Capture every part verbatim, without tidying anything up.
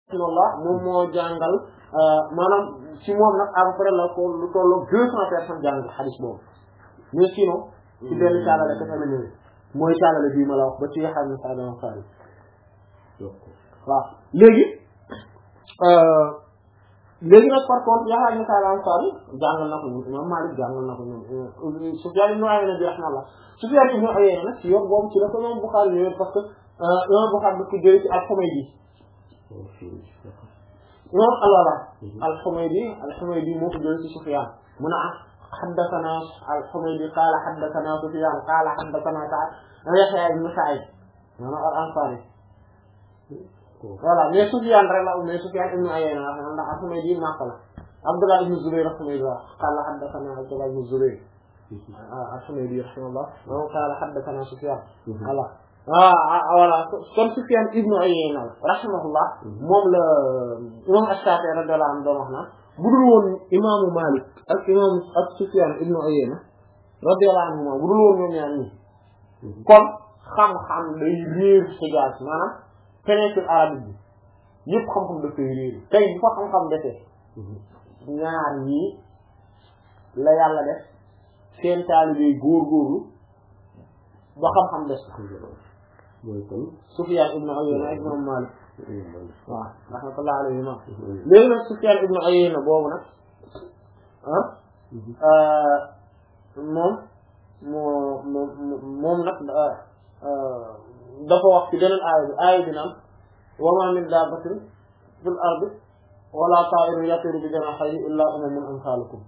rahimahullah moom moo jàngal maanaam ci moom nag à peu près la ko lu tollu deux cents personnes jàng xadis boobu mais sinon ci benn caalale dafa la ñëwee mooy caalale bii ma la wax ba ci Yahya ibn Sa'id al-Ansari waaw léegi léegi nag par contre Yahya ibn Sa'id al-Ansari jàngal na ko ñoom imam Malik jàngal na ko ñoom Sufyan ibn Uyayna bi rahimahullah Sufyan ibn Uyayna nag ci yoon boobu ci la ko imam Bukhari ñëwee parce que imam Bukhari daf ko jëlee ci al-Humaydi imam al-Humaydi al-Humaydi moo ko jëlee ci Sufyan mu ne ah haddathana al-Humaydi qaala haddathana Sufyan qaala haddathana Yahya ibn Sa'id maanaam al-Ansari voilà mais Sufyan rek la mais Sufyan ibn Uyayna ndax al-Humaydi maq la Abdullah ibn Zubayr al-Humaydi qaala haddathana Abdullah ibn Zubayr al-Humaydi rahimahullah qaala haddathana Sufyan voilà ah voilà kon Sufyan ibn Uyayna rahimahullah moom la imam Ash-Shafi'i radiyallahu anhu doon wax na bu dul woon imaamu Malik ak imam ak Sufyan ibn Uyayna radiyallahu anhu bu dul woon ñoom ñaar ñi kon xam-xam day réer Hijaaz maanaam péninsule arabique bi yëpp xam-xam daf koy réer tey bu fa xam-xam defee ñaar ñii la yàlla def seen taalibe góorgóorlu ba xam-xam des mooy kon Sufyan ibn Uyayna ak imam Malik waaw rahmatullah alayhi ma léegi nag Sufyan ibn Uyayna boobu nag ah moom moo moom moom nag dafa wax ci beneen aaya bi aaya bi naan wa ma min dabbatin fil ardi wala ta'irin yatiru bi janahihi illa umamun amsalukum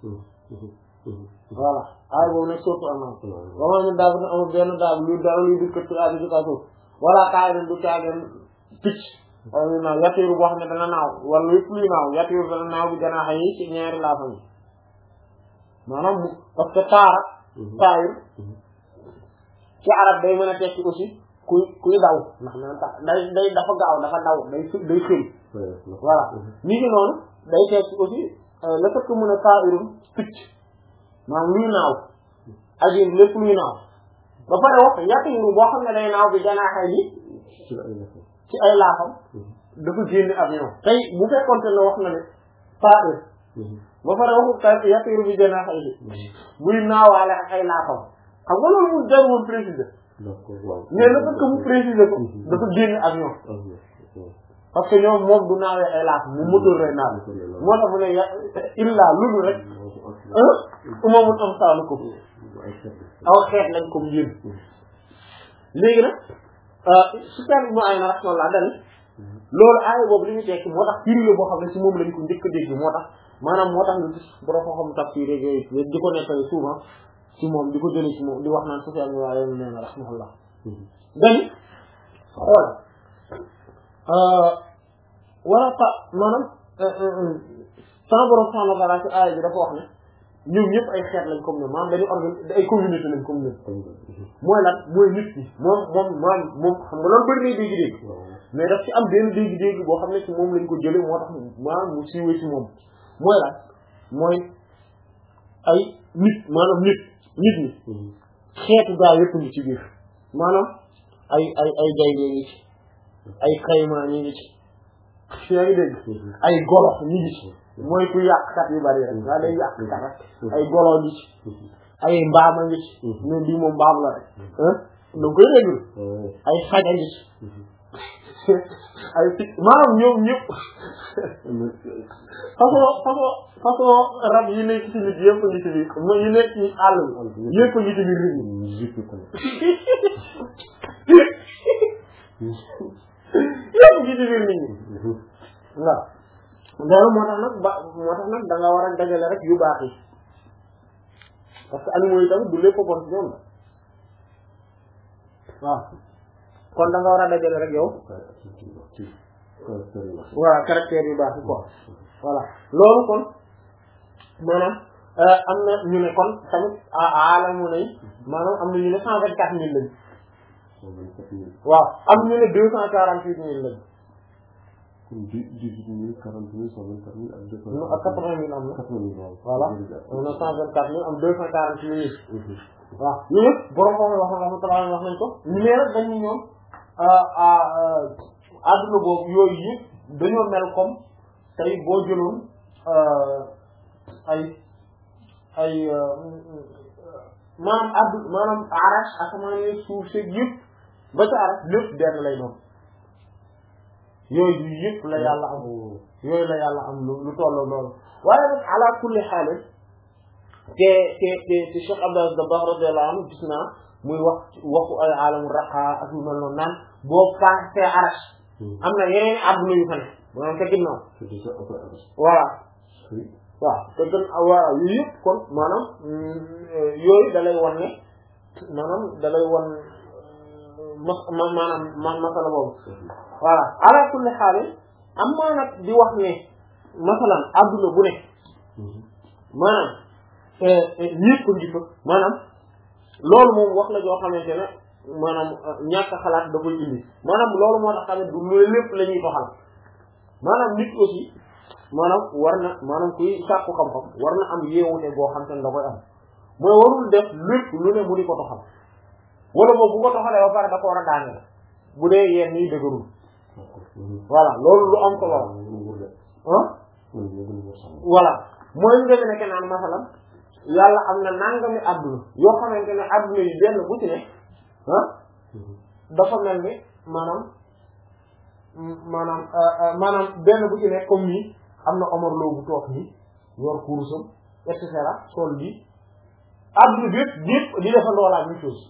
voilà aaya boobu nag surtout An'am wa ma min dabbatin amul benn daab lu dara luy dikk ci aaya bi ci kaw suuf wala ta'irin du caageen picc wala naaw yatiru boo xam ne dana naaw wala lépp luy naaw yatiru dana naaw bi janahihi ci ñaari laafam yi maanaam parce que taara taayir ci arab day mën a tekki aussi kuy kuy daw ndax naan ta day day dafa gaaw dafa daw day day xëy voilà ni ngi noonu day tekki aussi le fait que mën a taayirun picc maanaam luy naaw ajin lépp luy naaw ba pare wax yatiru boo xam ne day naaw bi janaaxe yi ci ay laafam dafa génn avion tey bu fekkoonte ne wax na ne taayir ba pare waxu ta yatiru bi janaaxe yi buy naawaale ak ay laafam xam nga loolu mu jar woon préciser mais le fait que mu préciser ko dafa génn avion parce que ñoom moom du naawee ay laaf mu moteur lay naaw moo tax mu ne illa lulu rek umamun amsalukum aw xeet lañ comme yéen léegi nag Sufyan ibn Uyayna rahimahullah dani loolu aaya boobu li ñu tekki moo tax firi la boo xam ne ci moom lañ ko njëkk a dégg moo tax maanaam moo tax nga gis borom xam tafsir rek yooyu di ko nettali souvent ci moom di ko jëlee ci moom di wax naan Sufyan ibn Uyayna nee na rahimahullah dani xool wala ta maanaam sama borom subhanahu wa ta'ala ci aaya bi dafa wax ne ñoom ñëpp ay xeet lañ comme ñoom maanaam dañu organiser ay communauté lañ comme ñoom mooy lan mooy nit ki moom moom maanaam moom xam nga loolu bëri na dégg-dégg mais daf ci am benn dégg-dégg boo xam ne ci moom lañ ko jëlee moo tax maanaam mu siiwee ci moom mooy lan mooy ay nit maanaam nit nit ñi xeetu gaa yëpp ngi ci biir maanaam ay ay ay gaynde ngi ci ay xayma ñi ngi ci yaa ngi dégg ay golo ñi ngi ci mooy ku yàqkat yu bari rek waa day yàqkat rek ay golo ngi ci ay mbaam a ngi ci ñun bii moom mbaam la rek da koy déglu ay xaj a ngi ci ay picc maanaam ñoom ñëpp façon façon façon rab yi nekk ci nit yëpp ngi ci biir mooy yi nekk ci àll bi yëpp ngi ci biir nit ñi yëpp ngi ci biir nit ñi waaw loolu moo tax nag ba moo tax nag da nga war a dajale rek yu baax yi parce que animaux yi tamit du lépp bon ci ñoom la waaw kon da nga war a dajale rek yow voilà caractère yu baax yi quoi voilà loolu kon maanaam am na ñu ne kon tamit alamu nañ maanaam am na ñu ne cent vingt quatre mille lañ waaw am ñu ne deux cent quarante huit mille lañ dix-huit mille quarante mille cent vingt quatre mille ak deux cent ak quatre-vingt mille am na voilà am na cent vingt quatre mille am deux cent quarante mille waaw ñu yëpp borom xam wax rahmatullah wax nañ ko ñu ne rek dañu ñoom adduna boobu yooyu yëpp dañoo mel comme tey boo jëloon ay ay maanaam addu maanaam arash asamaan yi suuf si yëpp ba ca arash lépp benn lay doon yooyu yëpp la yàlla am yooyu la yàlla am lu lu tolloo loolu waaye nag ala kulli xaal te te te te Cheikh Abdou Aziz Dabakh radiyallahu anhu gis naa muy wax waxu ay alamu raqa ak yu mel noonu naan boo passé arash am na yeneen adduna yu fa ne maanaam te ginnaaw voilà waaw te gën waaw yooyu yëpp kon maanaam yooyu da lay wan ne maanaam da lay wan mas maanaam ma masala boobu voilà ala kulli xaal am maa nag di wax ne masalan adduna bu ne maanaam ñëpp ngi fa maanaam loolu moom wax la joo xamante ne maanaam ñàkk xalaat da koy indi maanaam loolu moo tax tamit du loolu lépp la ñuy doxal maanaam nit aussi maanaam war na maanaam kuy sàkku xam-xam war na am yeewute boo xam te ne da koy am mooy warul def lépp lu ne mu di ko doxal wala boobu bu ko doxalee ba pare da ko war a daaneel bu dee yenn yi dëgërul voilà loolu lu am solo ah voilà mooy ñu demee nekk naan masalan yàlla am na nangami adduna yoo xamante ne adduna yi benn bu ci ne ah dafa mel ni maanaam maanaam maanaam benn bu ci ne comme nii am na Omar Lo bu toog nii yor kurusam et cetera sol bi adduna bi yëpp yëpp di defandoo la même chose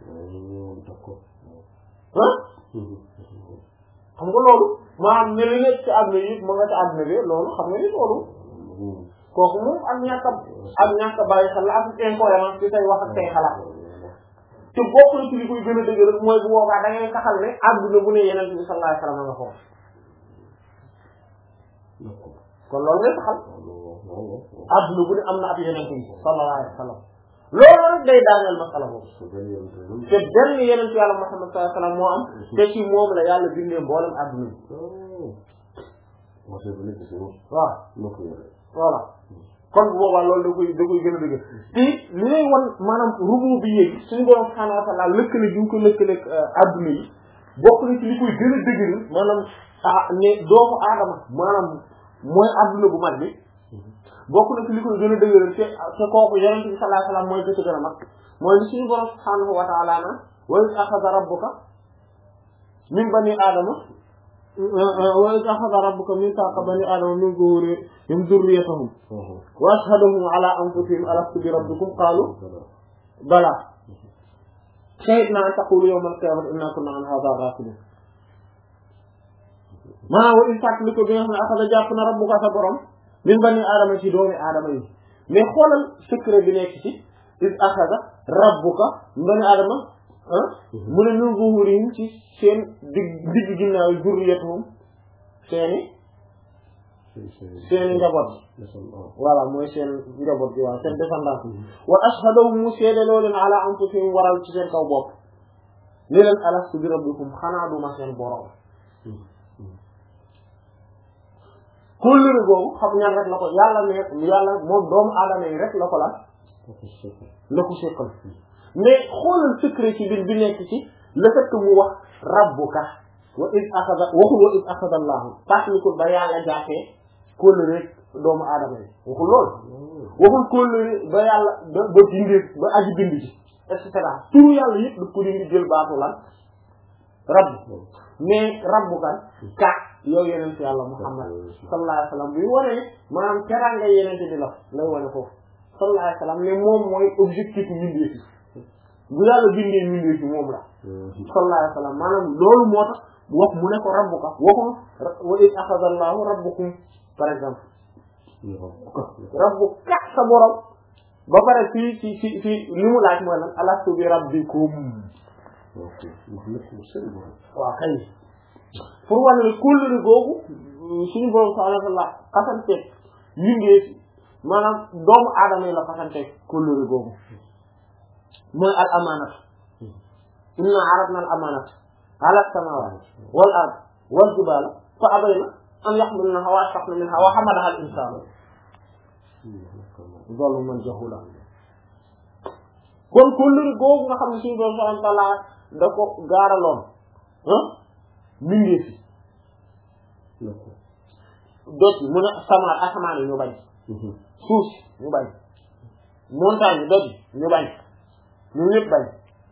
ah xam nga loolu maanaam ne li nekk ci adduna yi ma nga ci adduna bi loolu xam nga ni loolu kooku moom ak ñàkk a ak ñàkk a bàyyi xel la ak incohérence ci say wax ak say xalaat te bokk na ci li koy gën a dëgëral mooy bu boobaa da ngay saxal ne adduna bu ne yeneen bi sallallahu alayhi wasallam nga xool kon loolu ngay saxal adduna bu ne am na ab yeneen bi sallallahu alayhi wasallam loolu rek day daaneel masala boobu te benn yeneen yàlla Muhammad sallallahu alayhi wasallam moo am te ci moom la yàlla bindee mboolem adduna bi waaw voilà kon bu boobaa loolu da koy da koy gën a dëgg te li lay wan maanaam rubu bi yéegi suñu borom subhanahu wa ta'ala lëkkale bi ñu ko lëkkaleeg adduna yi bokk na ci li koy gën a dëgg maanaam ah ne doomu aadama maanaam mooy adduna bu mag bi bokk na ci li koy gën a dëgg te te kooku yonent bi sallallahu alayhi wasallam mooy ko ci gën a mag mooy li suñu borom subhanahu wa ta'ala na wa iz akhadha rabbuka min bani aadama wa iz akhadha rabbuka mithaqa bani aadama min zuhurihim dhurriyyatahum wa ashhadahum ala anfusihim alastu bi rabbikum qalu bala shahidna an taqulu yawma al-qiyamati inna kunna an hadha ghafilin maa wa in fact li ko bi nga xam ne akhadha jàpp na rabbuka sa borom min bani aadama ci doomi aadama yi mais xoolal secret bi nekk ci iz akhadha rabbuka min bani aadama mu ne min zuhurihim ci seen digg digg ginnaaw yi zurriyatuhum seeni seeni njaboot voilà mooy seen njaboot bi waaw seen descendance wa ashhadahum mu seedaloo leen ala anfusihim waral ci seen kaw bopp ni leen alastu bi rabbikum xanaa duma seen borom kóllëre googu xam ñan rek la ko yàlla ne yàlla moom doomu aadama yi rek la ko la la ko seqal mais xoolal secret ci biir bi nekk ci le fait que mu wax rabbuka wa iz akhadha waxul wa iz akhadha Allahu fàttalikul ba yàlla jàppee kóllëre doomu aadama yi waxul lool waxul kóllëre ba yàlla ba ba bindee ba aji bind ci et cetera turu yàlla yëpp daf ko dindi jël baatu lan rabb mais rabbuka ka yow yeneen ci yàlla Muhammad sallallahu alayhi wasallam bi wane ne maanaam teraanga yeneen bi la lay wane foofu sallallahu alayhi wasallam ne moom mooy objectif bindee ci bu yàlla bindee bindee ci moom la sallallahu alayhi wasallam maanaam loolu moo tax wax mu ne ko rabbuka waxul wa iz akhadha Allahu rabbukum par exemple rabbuka sa borom ba pare fii ci ci ci li mu laaj mooy lan alastu bi rabbikum waaw kay pour wane ne kóllëre googu suñu borom subhanahu wa ta'ala xasanteeg bindee maanaam doomu aadama yi la xasanteeg kóllëre googu mooy al amaanat inna aradna al amanat ala as-samawati wal ard wal jibala fa abayna an yahmilnaha wa ashfaqna minha wa hamalaha al insanu zaluman jahula kon kóllëre googu nga xam ne suñu borom subhanahu wa ta'ala da ko gaaraloon ah mindee fi doj bi mu ne samaat asamaan yi ñu bañ suuf si ñu bañ montagne yi doj ñu bañ ñu ñëpp bañ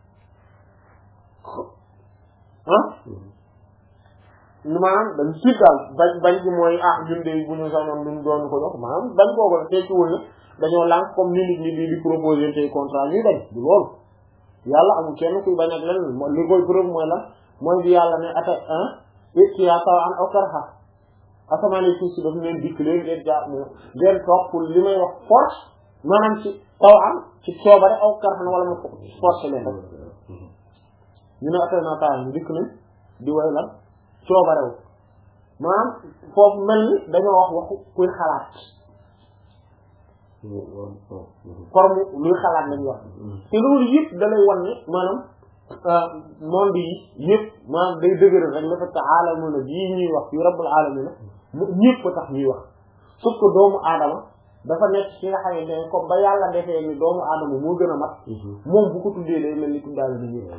ah maanaam dañ siit daal bañ bañ bi mooy ah ñun de bu ñu sañoon duñ doon ko jox maanaam bañ boobu la tekkiwul ne dañoo lànk comme ni nit ñi di di proposer tey contrat ñuy bañ du loolu yàlla amul kenn kuy bañ ak leneen li koy preuve mooy lan mooy bi yàlla ne ata ah itiya taw an aw karha asamaan yi suuf si daf leen dikk leen ngeen jaar mo ngeen topp li may wax force maanaam ci taw am ci coobare aw karha wala ma force leen rek ñu ne atay naa taw dikk nañ di way lan coobarew maanaam foofu mel ni dañoo wax waxu kuy xalaat forme luy xalaat lañu wax te loolu yëpp da lay wan ne maanaam monde yi yëpp maanaam day dëgëral rek le fait que alamuna bii ñuy wax fi rabbul alamina ñëpp ko tax ñuy wax sauf que doomu aadama dafa nekk ci nga xamante ne comme ba yàlla defee ni doomu aadama moo gën a mat moom bu ko tuddee day mel ni tuddaale ni ñëpp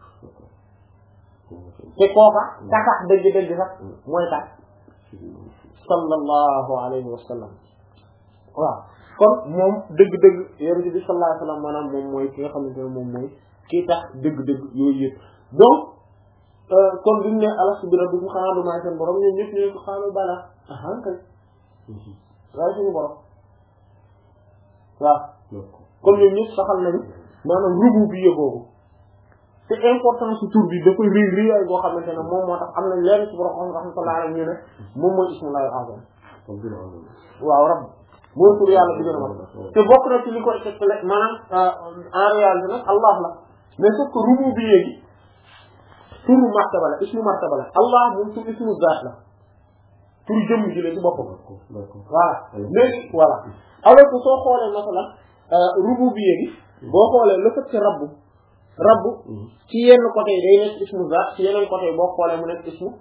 te kooka katax dëgg-dëgg sax mooy tax sallallahu alayhi wa sallam waaw kon moom dëgg-dëgg yonent bi sallallahu alayhi wa sallam maanaam moom mooy ki nga xamante ne moom mooy kii tax dëgg-dëgg yooyu yëpp donc kon bi mu ne alastu bi rabbikum xanaa du maay seen borom ñoom ñëpp ñu ko xaalu bala ahan kay waaye suñu borom waaw kon ñoom ñëpp saxal nañu maanaam rubu bi yëgoogu c'est important ci tur bi dafay rii rii ay boo xamante ne moom moo tax am nañ leen ci borom xam rahmatullah alayhi ñu ne moom mooy ismullahi azam waaw rabb mooy tur yàlla bi gën a mag te bokk na ci li koy tegtale maanaam en réalité nag allah la mais sauf que rubu bi yéegi turu martaba la ismu martaba la allah moom tur ismu zaat la tur jëmm ji la ci boppam voilà léegi voilà alors que soo xoolee masalan rubu bi yéegi boo xoolee le fait que rabbu rabbu ci yenn côté yi day nekk ismu zaat ci yeneen côté yi boo xoolee mu nekk ismu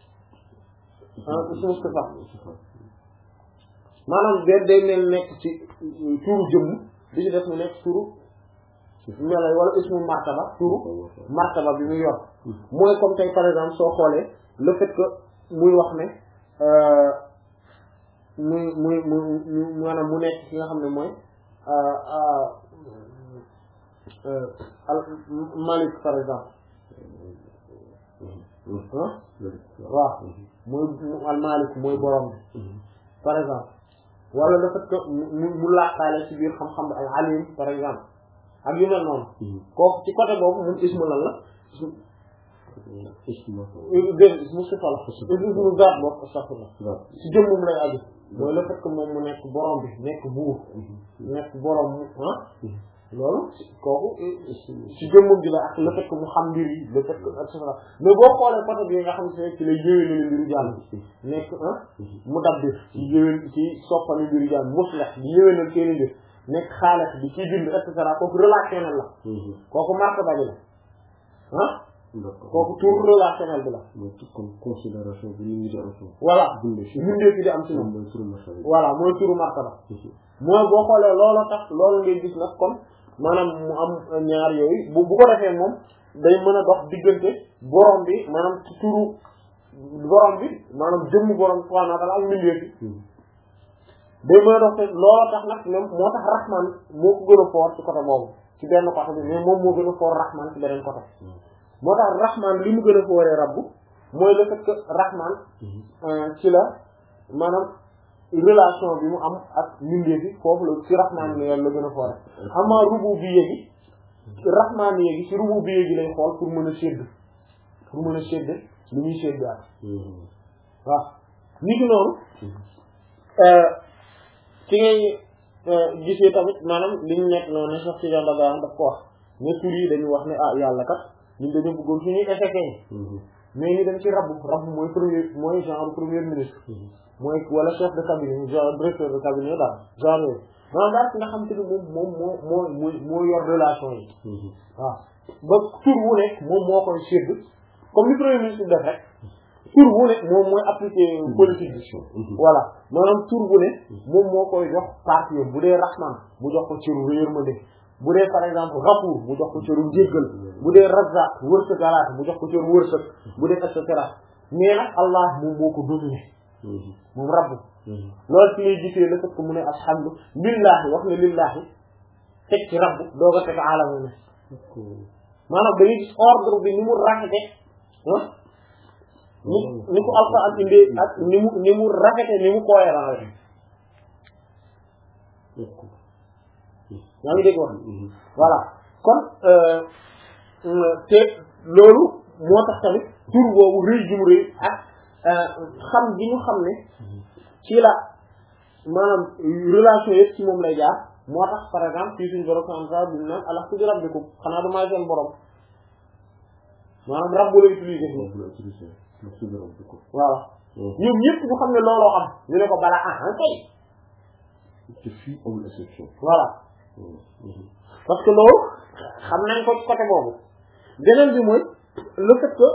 ismu sifa maanaam day day mel nekk ci turu jëmm bi ci def mu nekk turu melay wala ismu martaba turu martaba bi muy yor mooy comme tey par exemple soo xoolee le fait que muy wax ne muy muy muy maanaam mu nekk ki nga xam ne mooy al malik par exemple waaw mooy al malik mooy borom bi par exemple wala le fait que mu mu laaxaale ci biir xam-xam bi al alim par exemple ak yu mel noonu kooku ci côté boobu moom ismu lan la ismu dégg ismu sifa la ismu zaat boobu astaghfirullah ci jëm moom lay aju mooy le fait que moom mu nekk borom bi nekk buur nekk borom ah loolu kooku ci jëmmam ji la ak le fait que mu xam mbir yi le fait que et cetera mais boo xoolee côté bi nga xam ne ci lay yéwénal mbiru jàmm nekk ah mu dabbir ci yéwén ci soppali mbiru jàmm muslih di yéwénal seeni mbir nekk xaalis bi ci bind et cetera kooku relationnel la kooku martaba bi la ah kooku tur relationnel bi la comme considération bi nit ñi di am ci voilà bindee fi di am ci moom voilà mooy turu martaba mooy boo xoolee loolu tax loolu ngay gis nag kon maanaam mu am ñaar yooyu bu bu ko defee moom day mën a dox diggante borom bi maanaam ci turu borom bi maanaam jëmm borom subhanahu wa ta'ala ak mbindeef bi day mën a dox te loolu tax nag même moo tax rahman moo ko gën a fort ci côté boobu ci benn côté bi mais moom moo gën a fort rahman ci beneen côté moo tax rahman li mu gën a fooree rabbu mooy le fait que rahman ci la maanaam relation bi mu am ak mbindeef bi foofu la ci rahman ni la gën a foore amaa rubu bi yéegi rahman yéegi ci rubu bi yéegi lay xool pour mën a sédd pour mën a sédd lu ñuy sédd ak waaw ni ki noonu ci ngay gisee tamit maanaam li ñu nekk noonu ne sax ci janda gaan daf ko wax ne tur yi dañu wax ne ah yàlla kat ñun dañu bëggoon suñuy effet mais ñu dem ci rabbu rabbu mooy premier mooy genre premier ministre mooy wala chef de cabinet genre directeur de cabinet daal genre yooyu maanaam daal nga xam te ne moom moom moo moo moo moo yor relation yi waaw ba tur wu nekk moom moo koy sédd comme ni premier ministre def rek tur bu ne moom mooy appliquer politique bi voilà maanaam tur bu ne moom moo koy jox parti yoon bu dee rahman mu jox ko cëru yërmande bu dee par exemple Ghafuur mu jox ko cëru njéggal bu dee Razzaq wërsëgalaat mu jox ko cëru wërsëg bu dee et cetera mais nag Allah moom moo ko dominé moom rabbu loolu ci lay gisee le fait que mu ne alhamdu lillahi wax ne lillahi teg ci rabbu doo ko teg alamu ne maanaam dañuy gis ordre bi ni mu rafete ah ni ni ko Alxuraan indee ak ni mu ni mu rafete ni mu cohérent yaa ngi dégg wax voilà kon te loolu moo tax tamit tur boobu rëy gi mu rëy ak xam gi ñu xam ne ci la maanaam relation yëpp ci moom lay jaar moo tax par exemple fii suñu borom subhaanahu bi naan alastu bi rabbikum xanaa du maay seen borom maanaam rab bu la utiliser voilà ñoom ñëpp ñu xam ne looloo am ñu ne ko balaa ah an kay te fii amul exception voilà parce que loolu xam nañ ko ci côté boobu beneen bi mooy le fait que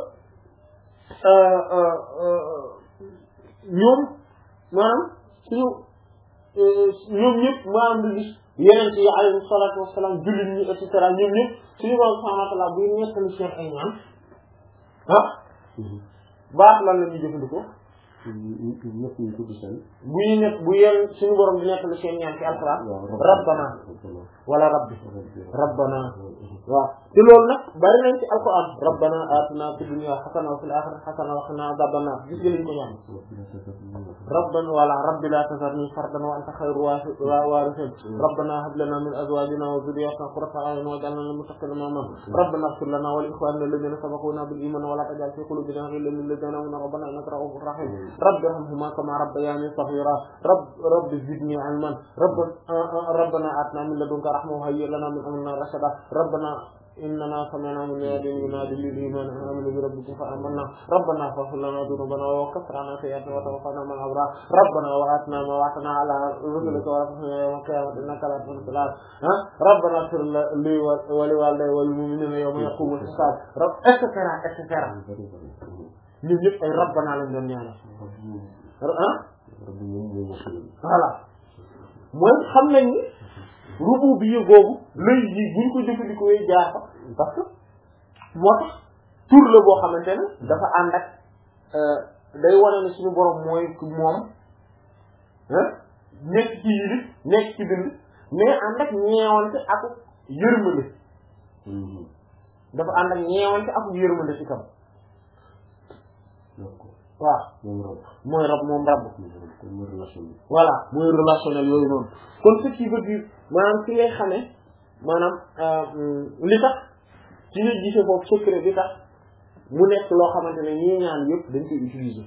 ñoom maanaam suñu ñoom ñëpp maanaam di gis yeneen ci alayhi salaatu wassalaam jullit ñi et cetera ñoom ñëpp suñu borom subhaanahu wa ta'aala buy nettali seen ay ñaan ah baax lan la ñuy jëfandikoo ñëpp ñu tudd seen bu ñu nekk bu yeen suñu borom di nettali seen ñaan ci alxuraan rabbana wala rabbi rabbana waaw te loolu nag bari nañ ci alxuraan rabbana atina fid dunya hasana wa fil akhirati hasana wa qina adhaban nar gis nga liñ ko ñaan rabbana wala rabbi la tazarni fardan wa anta khayru warithin rabbana hab lana min azwajina wa dhurriyyatina qurrata a'yun waj'alna lil muttaqina imama rabbana ighfir lana wa li ikhwanina alladhina sabaquna bil iman wa la taj'al fi qulubina ghillan lil ladzina amanu rabbana innaka ra'ufur rahim rabbi irhamhuma kama rabbayani saghira rabb rabbi zidni ilman rabbana atina min ladunka rahmatan wa hayyi lana min amrina rashada rabbana إننا سمعنا مناديا ينادي للإيمان أن آمنوا بربكم فآمنا ربنا فاغفر لنا ذنوبنا وكفر عنا سيئاتنا وتوفنا مع الأبرار ربنا وآتنا ما وعدتنا على رسلك ولا تخزنا يوم القيامة إنك لا تخلف الميعاد ربنا اغفر لي ولوالدي والمؤمنين يوم يقوم الحساب رب إتكرا إتكرا ñun ñëpp ay rabbana lañ doon ñaanal ah voilà mooy xam nañ ni rubu bi googu lay ji buñ ko jëfandikoo jaar fa parce que moo tax tur la boo xamante ne dafa ànd ak day wane ne suñu borom mooy moom nekk ci yilif nekk ci bind mais ànd ak ñeewante ak yërmande dafa ànd ak ñeewante ak yërmande ci kam waaw mooy rab moom rab voilà mooy relationnel yooyu noonu kon ce qui veut dire maanaam ci ngay xamee maanaam li tax ci ngay gisee foofu secret bi tax mu nekk loo xamante ne ñii ñaan yëpp dañ koy utiliser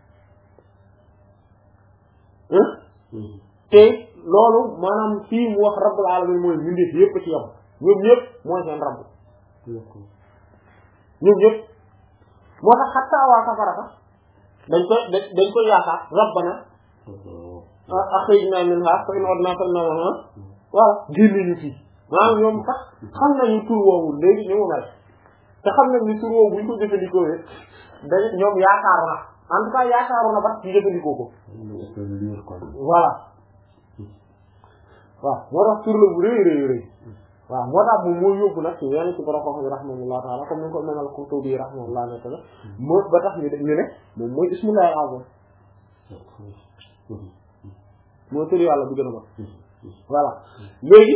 te loolu maanaam fii mu wax rabbul alamin mooy mbindeef yëpp ci yam ñoom ñëpp mooy seen rabb ñoom ñëpp moo tax xattaa waa safara sax dañ koy dañ koy yaakaar rabbana akhrijna minha fa in udna fa inna ma voilà génne ñu fii maanaam ñoom sax xam nañu tur woowu léegi ni mu mel te xam nañ ni tur woowu buñ ko jëfandikoo dañ ñoom yaakaaru na en tout cas yaakaaru na ba ci jëfandikoo ko voilà waaw moo tax tur la bu rëy rëy rëy waaw moo tax moom moo yóbbu nag ci yenn ci borom xam-xam yi rahimahullah taala comme ni ko mel al Qurtubi rahimahullah nekk la moo ba tax ñu ñu ne moom mooy ismullahi al-azam moo tur yàlla bu gën a mag voilà léegi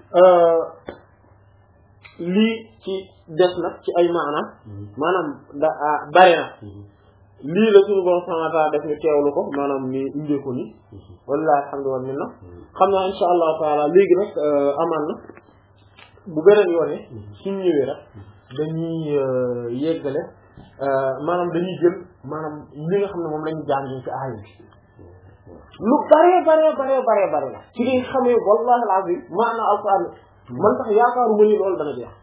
lii ci des nag ci ay maanaam maanaam da bari na lii la suñu borom subhanahu wa ta'ala def ñu teewlu ko maanaam ni indee ko ni wallahi alhamdu wal minna xam naa insha allahu taala léegi nag amaan na bu beneen yoone suñ ñëwee rek dañuy yeggale maanaam dañuy jël maanaam li nga xam ne moom lañu jàngee ci aaya bi lu bare bare bare bare bare la ci li xamee wallahi alazim maanaam alquran man tax yaakaaru ma ni loolu dana jeex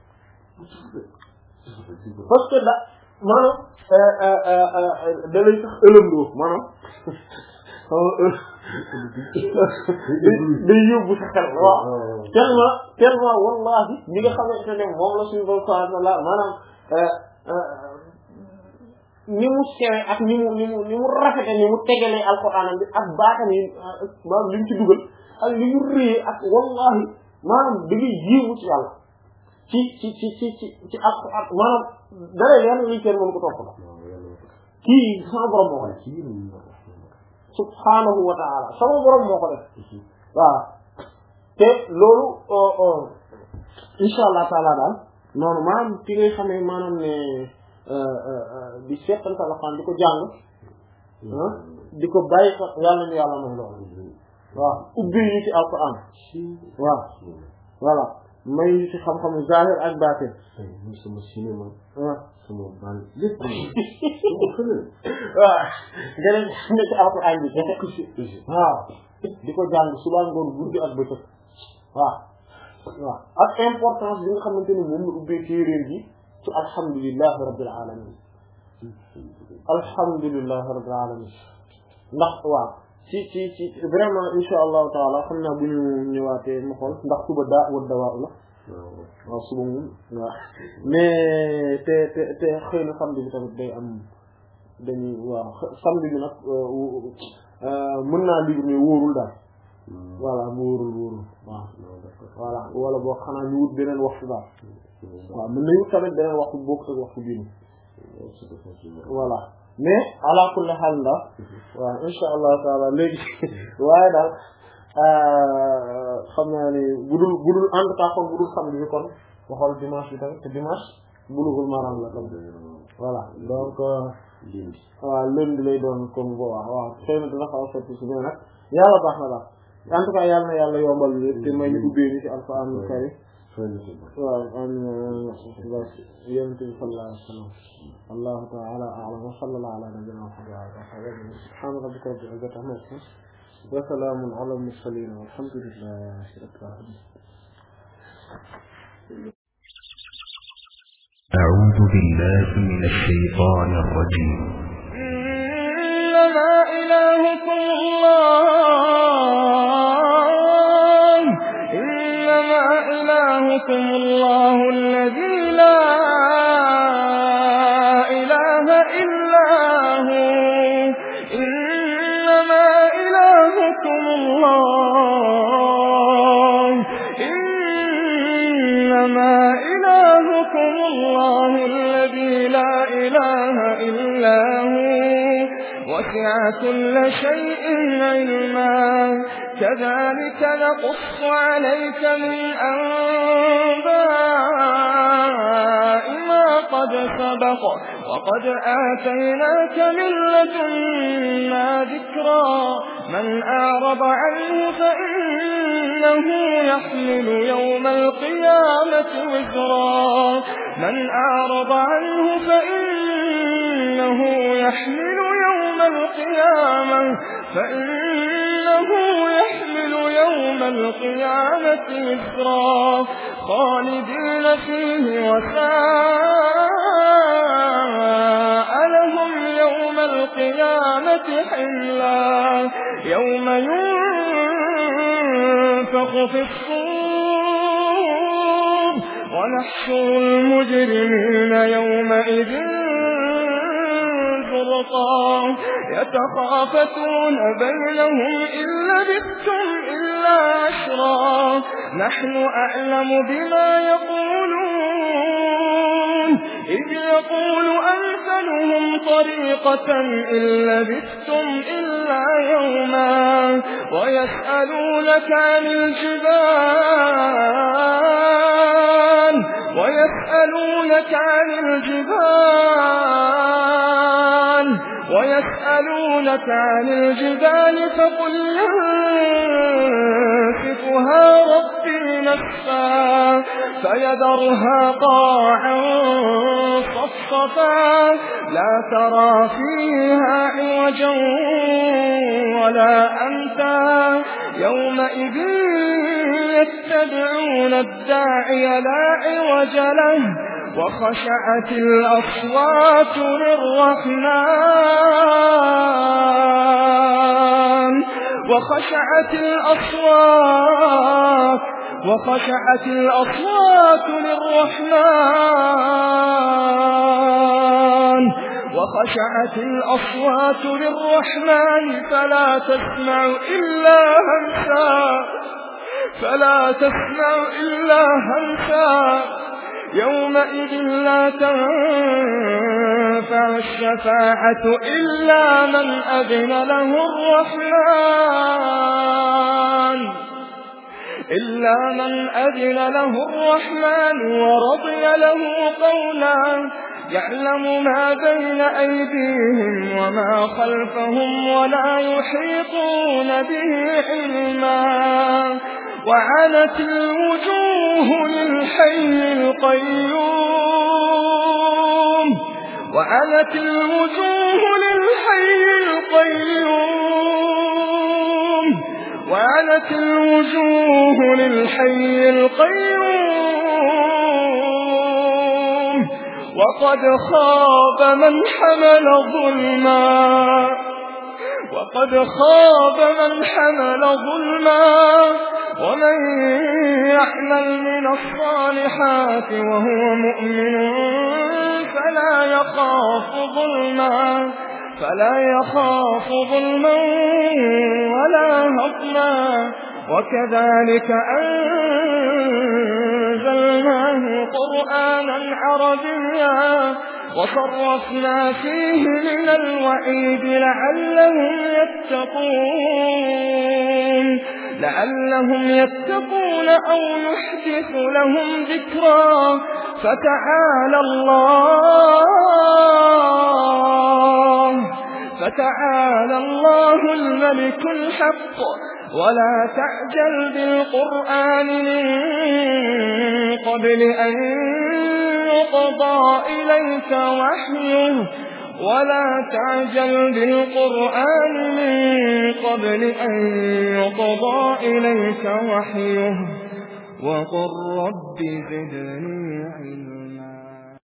parce que da maanaam da lay tax ëlëmdoo maanaam day yóbbu sa xel waaw tellement tellement wallahi ñi nga xamante ne moom la suñu borom subhanahu wa ta'ala maanaam ni mu sewe ak ni mu ni mu ni mu rafete ni mu tegalee alxuraan bi ak baatam yi maanaam li mu ci dugal ak li mu réyee ak wallahi maanaam da ngay yéemu ci yàlla ci ci ci ci ci ci alxuraan maanaam dara leen li kenn mënu ko topp la kii sama borom moo ko def subhaanahu wa ta'ala sama borom moo ko def waaw te loolu insha allah taala daal noonu maanaam ci ngay xamee maanaam ne di seetantal Alxuraan di ko jàng di ko bàyyi ko yàlla ñu yàlla may loolu waaw ubbi ñu ci Alxuraan waaw voilà may ñu ci xam-xamu zahir ak baatin sama cinéma waaw sama bal lépp waaw nga ne ne ci Alxuraan bi waaw di ko jàng suba ngoon guddi ak bëccëg waaw waaw ak importance bi nga xamante ni moom la ubbee téeréen bi ci alhamdulillahi rabbil alamin alhamdulillahi rabbil alamin ndax waaw ci ci ci vraiment insha allahu taala xam naa bu ñu ñëwaatee ma xool ndax suba daa wa dawaa la waaw suba moom waaw mais te te te xëy na samedi bi tamit day am dañuy waaw samedi bi nag mën naa liggéey mais wóorul daal voilà wóorul wóorul waaw voilà wala boo xanaa ñu wut beneen waxtu daal waaw mën nañu tamit beneen waxtu bokk ak waxtu bii nii voilà mais ala kulli haal ndax waaw insha allah taala léegi waaye daal xam naa ni budul budul en tout cas kon budul samedi bi kon waxool dimanche bi tamit te dimanche Bulughul Maram la tam voilà donc waaw lundi lay doon comme bo waaw waaw xëy na dina xaw a sotti si mais nag yàlla baax na daal en tout cas yàlla na yàlla yombal li te may ñu ubbee ni ci alquran karim waaw am yonent bi sallallahu alayhi wa sallam allahu ta'ala a'lam wa sallallahu ala nabiyyina Muhammad wa ala alihi subhana rabbika rabbil izzati amma yasifun wa salamun ala al mursalin walhamdulillahi rabbil alamin. أعوذ بالله من الشيطان الرجيم. إنما إلهكم الله إنما إلهكم الله الذي لا إله إلا هو إنما إلهكم الله إنما إلهكم الله الذي لا إله إلا هو وسع كل شيء علما كذلك نقص عليك من أنباء ما قد سبق وقد آتيناك من لدنا ذكرا من أعرض عنه فإنه يحمل يوم القيامة وزرا من أعرض عنه فإنه يحمل يوم القيامة فإنه يحمل يوم القيامة وزرا خالدين فيه وساء لهم يوم القيامة حملا يوم ينفخ في الصور ونحشر المجرمين يومئذ زرقا يتخافتون بينهم إن لبثتم إلا عشرا نحن أعلم بما يقولون إذ يقول أمثلهم طريقة إن لبثتم إلا يوما ويسألونك عن الجبال ويسألونك عن الجبال ويسألونك عن الجبال فقل ينسفها ربي نسفا فيذرها قاعا صفصفا لا ترى فيها عوجا ولا أمتا يومئذ يتبعون الداعي لا عوج له وخشعت الأصوات للرحمن وخشعت الأصوات وخشعت الأصوات للرحمن وخشعت الأصوات للرحمن فلا تسمع إلا همسا فلا تسمع إلا همسا يومئذ لا تنفع الشفاعة إلا من أذن له الرحمن إلا من أذن له الرحمن ورضي له قولا يعلم ما بين أيديهم وما خلفهم ولا يحيطون به علما وعنت الوجوه للحي القيوم وعنت الوجوه للحي القيوم وعنت الوجوه للحي القيوم وقد خاب من حمل ظلما وقد خاب من حمل ظلما ومن يعمل من الصالحات وهو مؤمن فلا يخاف ظلما فلا يخاف ظلما ولا هضما وكذلك أنزلناه قرآنا عربيا وصرفنا فيه من الوعيد لعلهم يتقون لعلهم يتقون أو يحدث لهم ذكرا فتعالى الله فتعالى الله الملك الحق ولا تعجل بالقرآن من قبل أن يقضى إليك وحيه ولا تعجل بالقرآن من قبل أن يقضى إليك وحيه وقل رب زدني علما